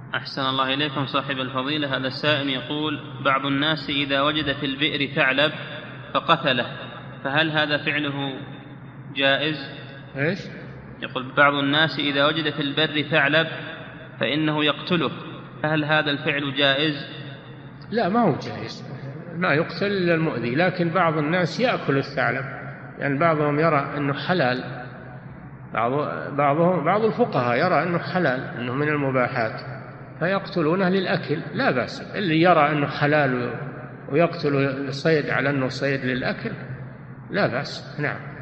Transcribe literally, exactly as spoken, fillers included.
أحسن الله إليكم صاحب الفضيلة. هذا السائل يقول: بعض الناس إذا وجد في البئر ثعلب فقتله، فهل هذا فعله جائز؟ إيش؟ يقول: بعض الناس إذا وجد في البر ثعلب فإنه يقتله، فهل هذا الفعل جائز؟ لا، ما هو جائز، ما يقتل إلا المؤذي، لكن بعض الناس يأكل الثعلب، يعني بعضهم يرى أنه حلال، بعض بعضهم بعض الفقهاء يرى أنه حلال، أنه من المباحات، فيقتلونه للأكل، لا بأس. اللي يرى أنه حلال ويقتل الصيد على أنه صيد للأكل لا بأس. نعم.